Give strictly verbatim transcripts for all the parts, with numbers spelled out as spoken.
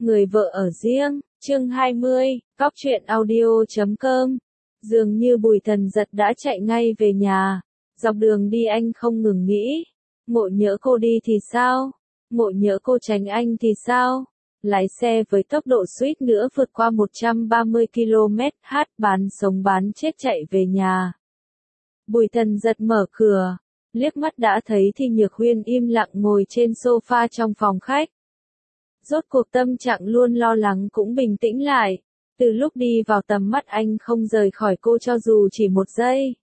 Người vợ ở riêng, chương hai mươi, cóc truyện audio chấm com. Dường như Bùi Thần Giật đã chạy ngay về nhà. Dọc đường đi anh không ngừng nghĩ. Ngộ nhỡ cô đi thì sao? Ngộ nhỡ cô tránh anh thì sao? Lái xe với tốc độ suýt nữa vượt qua một trăm ba mươi ki lô mét h, bán sống bán chết chạy về nhà. Bùi Thần Giật mở cửa, liếc mắt đã thấy Thi Nhược Huyên im lặng ngồi trên sofa trong phòng khách. Rốt cuộc tâm trạng luôn lo lắng cũng bình tĩnh lại. Từ lúc đi vào tầm mắt anh không rời khỏi cô cho dù chỉ một giây.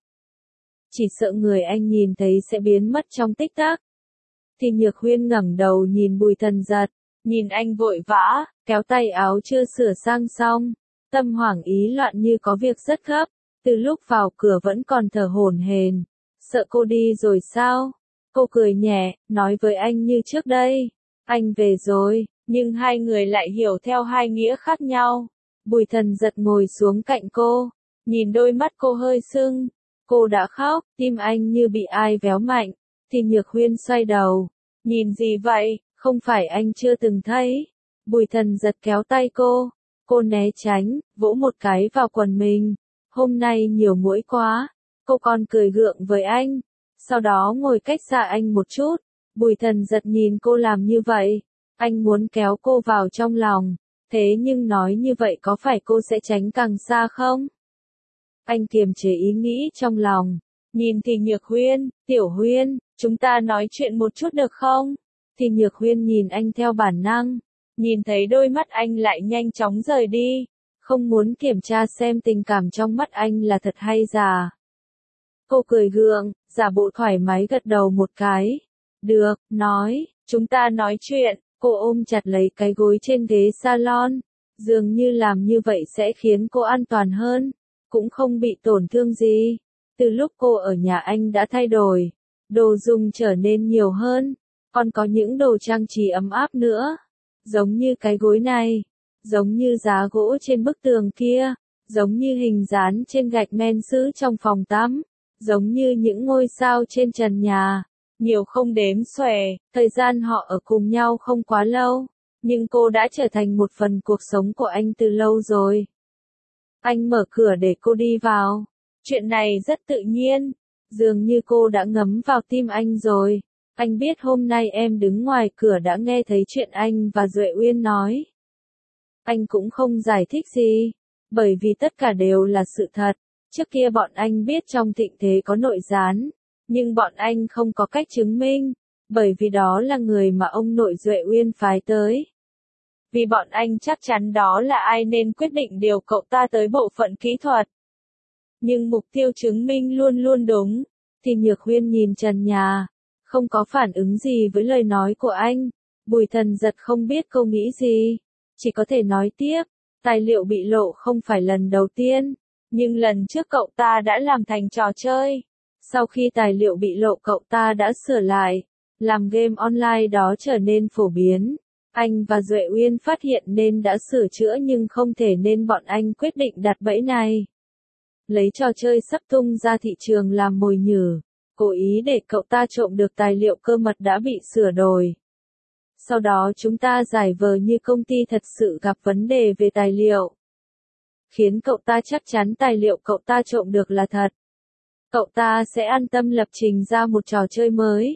Chỉ sợ người anh nhìn thấy sẽ biến mất trong tích tắc. Thì Nhược Huyên ngẩng đầu nhìn Bùi Thần Giật, nhìn anh vội vã, kéo tay áo chưa sửa sang xong, tâm hoảng ý loạn như có việc rất gấp. Từ lúc vào cửa vẫn còn thở hổn hển, sợ cô đi rồi sao? Cô cười nhẹ, nói với anh như trước đây, anh về rồi. Nhưng hai người lại hiểu theo hai nghĩa khác nhau. Bùi Thần Giật ngồi xuống cạnh cô, nhìn đôi mắt cô hơi sưng. Cô đã khóc, tim anh như bị ai véo mạnh. Thì Nhược Huyên xoay đầu, nhìn gì vậy, không phải anh chưa từng thấy. Bùi Thần Giật kéo tay cô, cô né tránh, vỗ một cái vào quần mình. Hôm nay nhiều muỗi quá, cô còn cười gượng với anh. Sau đó ngồi cách xa anh một chút. Bùi Thần Giật nhìn cô làm như vậy. Anh muốn kéo cô vào trong lòng, thế nhưng nói như vậy có phải cô sẽ tránh càng xa không? Anh kiềm chế ý nghĩ trong lòng, nhìn Thì Nhược Huyên, Tiểu Huyên, chúng ta nói chuyện một chút được không? Thì Nhược Huyên nhìn anh theo bản năng, nhìn thấy đôi mắt anh lại nhanh chóng rời đi, không muốn kiểm tra xem tình cảm trong mắt anh là thật hay giả. Cô cười gượng, giả bộ thoải mái gật đầu một cái. Được, nói, chúng ta nói chuyện. Cô ôm chặt lấy cái gối trên ghế salon, dường như làm như vậy sẽ khiến cô an toàn hơn, cũng không bị tổn thương gì. Từ lúc cô ở nhà anh đã thay đổi, đồ dùng trở nên nhiều hơn, còn có những đồ trang trí ấm áp nữa, giống như cái gối này, giống như giá gỗ trên bức tường kia, giống như hình dán trên gạch men sứ trong phòng tắm, giống như những ngôi sao trên trần nhà. Nhiều không đếm xuể, thời gian họ ở cùng nhau không quá lâu, nhưng cô đã trở thành một phần cuộc sống của anh từ lâu rồi. Anh mở cửa để cô đi vào. Chuyện này rất tự nhiên, dường như cô đã ngấm vào tim anh rồi. Anh biết hôm nay em đứng ngoài cửa đã nghe thấy chuyện anh và Duệ Uyên nói. Anh cũng không giải thích gì, bởi vì tất cả đều là sự thật. Trước kia bọn anh biết trong thịnh thế có nội gián. Nhưng bọn anh không có cách chứng minh, bởi vì đó là người mà ông nội Duệ Uyên phái tới. Vì bọn anh chắc chắn đó là ai nên quyết định điều cậu ta tới bộ phận kỹ thuật. Nhưng mục tiêu chứng minh luôn luôn đúng. Thì Nhược Huyên nhìn trần nhà, không có phản ứng gì với lời nói của anh. Bùi Thần Giật không biết cô nghĩ gì, chỉ có thể nói tiếp, tài liệu bị lộ không phải lần đầu tiên, nhưng lần trước cậu ta đã làm thành trò chơi. Sau khi tài liệu bị lộ cậu ta đã sửa lại, làm game online đó trở nên phổ biến. Anh và Duệ Uyên phát hiện nên đã sửa chữa nhưng không thể nên bọn anh quyết định đặt bẫy này. Lấy trò chơi sắp tung ra thị trường làm mồi nhử, cố ý để cậu ta trộm được tài liệu cơ mật đã bị sửa đổi. Sau đó chúng ta giải vờ như công ty thật sự gặp vấn đề về tài liệu. Khiến cậu ta chắc chắn tài liệu cậu ta trộm được là thật. Cậu ta sẽ an tâm lập trình ra một trò chơi mới.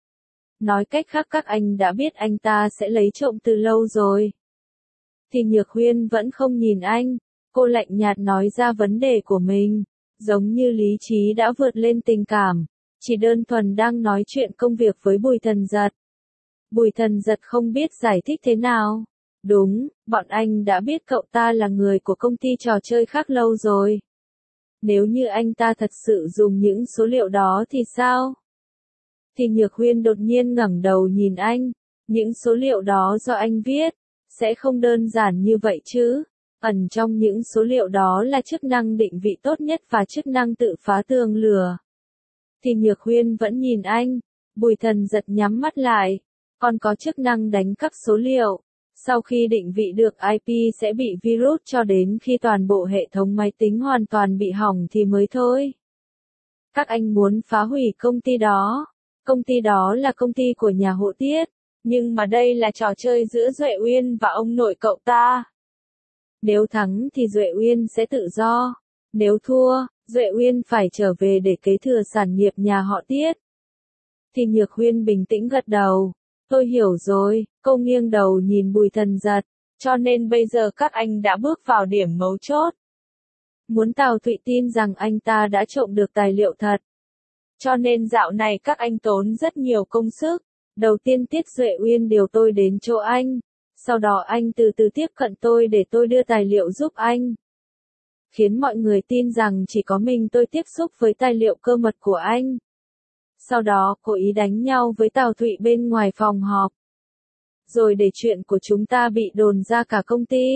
Nói cách khác các anh đã biết anh ta sẽ lấy trộm từ lâu rồi. Thì Nhược Huyên vẫn không nhìn anh, cô lạnh nhạt nói ra vấn đề của mình, giống như lý trí đã vượt lên tình cảm, chỉ đơn thuần đang nói chuyện công việc với Bùi Thần Giật. Bùi Thần Giật không biết giải thích thế nào. Đúng, bọn anh đã biết cậu ta là người của công ty trò chơi khác lâu rồi. Nếu như anh ta thật sự dùng những số liệu đó thì sao? Thì Nhược Huyên đột nhiên ngẩng đầu nhìn anh, những số liệu đó do anh viết, sẽ không đơn giản như vậy chứ. Ẩn trong những số liệu đó là chức năng định vị tốt nhất và chức năng tự phá tường lửa. Thì Nhược Huyên vẫn nhìn anh, Bùi Thần Giật nhắm mắt lại, còn có chức năng đánh cắp số liệu. Sau khi định vị được i pê sẽ bị virus cho đến khi toàn bộ hệ thống máy tính hoàn toàn bị hỏng thì mới thôi. Các anh muốn phá hủy công ty đó. Công ty đó là công ty của nhà Hộ Tiết. Nhưng mà đây là trò chơi giữa Duệ Uyên và ông nội cậu ta. Nếu thắng thì Duệ Uyên sẽ tự do. Nếu thua, Duệ Uyên phải trở về để kế thừa sản nghiệp nhà họ Tiết. Thì Nhược Huyên bình tĩnh gật đầu. Tôi hiểu rồi, cô nghiêng đầu nhìn Bùi Thần Giật. Cho nên bây giờ các anh đã bước vào điểm mấu chốt. Muốn Tào Thụy tin rằng anh ta đã trộm được tài liệu thật. Cho nên dạo này các anh tốn rất nhiều công sức. Đầu tiên Tiết Duệ Uyên điều tôi đến chỗ anh. Sau đó anh từ từ tiếp cận tôi để tôi đưa tài liệu giúp anh. Khiến mọi người tin rằng chỉ có mình tôi tiếp xúc với tài liệu cơ mật của anh. Sau đó cố ý đánh nhau với Tào Thụy bên ngoài phòng họp. Rồi để chuyện của chúng ta bị đồn ra cả công ty.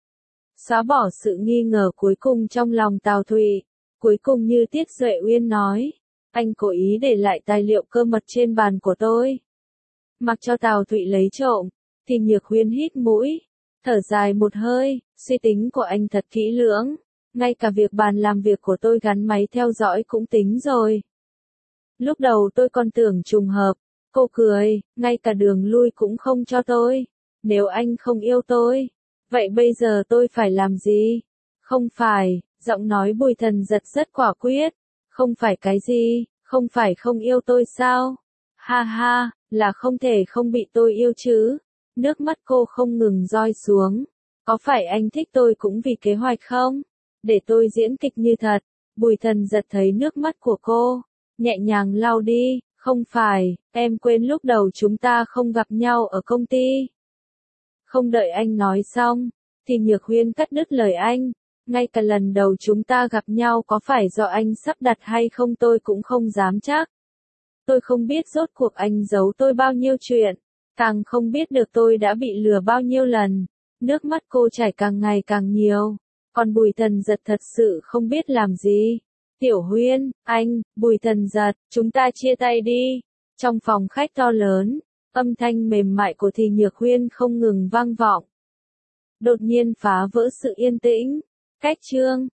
Xóa bỏ sự nghi ngờ cuối cùng trong lòng Tào Thụy. Cuối cùng như Tiết Duệ Uyên nói, anh cố ý để lại tài liệu cơ mật trên bàn của tôi. Mặc cho Tào Thụy lấy trộm, thì Nhược Huyên hít mũi, thở dài một hơi, suy tính của anh thật kỹ lưỡng. Ngay cả việc bàn làm việc của tôi gắn máy theo dõi cũng tính rồi. Lúc đầu tôi còn tưởng trùng hợp, cô cười, ngay cả đường lui cũng không cho tôi. Nếu anh không yêu tôi, vậy bây giờ tôi phải làm gì? Không phải, giọng nói Bùi Thần Giật rất quả quyết. Không phải cái gì, không phải không yêu tôi sao? Ha ha, là không thể không bị tôi yêu chứ. Nước mắt cô không ngừng roi xuống. Có phải anh thích tôi cũng vì kế hoạch không? Để tôi diễn kịch như thật. Bùi Thần Giật thấy nước mắt của cô, nhẹ nhàng lau đi. Không phải, em quên lúc đầu chúng ta không gặp nhau ở công ty. Không đợi anh nói xong, thì Nhược Huyên cắt đứt lời anh. Ngay cả lần đầu chúng ta gặp nhau có phải do anh sắp đặt hay không tôi cũng không dám chắc. Tôi không biết rốt cuộc anh giấu tôi bao nhiêu chuyện, càng không biết được tôi đã bị lừa bao nhiêu lần. Nước mắt cô chảy càng ngày càng nhiều, còn Bùi Thần Giật thật sự không biết làm gì. Tiểu Huyên, anh, Bùi Thần Giật, chúng ta chia tay đi. Trong phòng khách to lớn, âm thanh mềm mại của Thì Nhược Huyên không ngừng vang vọng. Đột nhiên phá vỡ sự yên tĩnh. Cách chương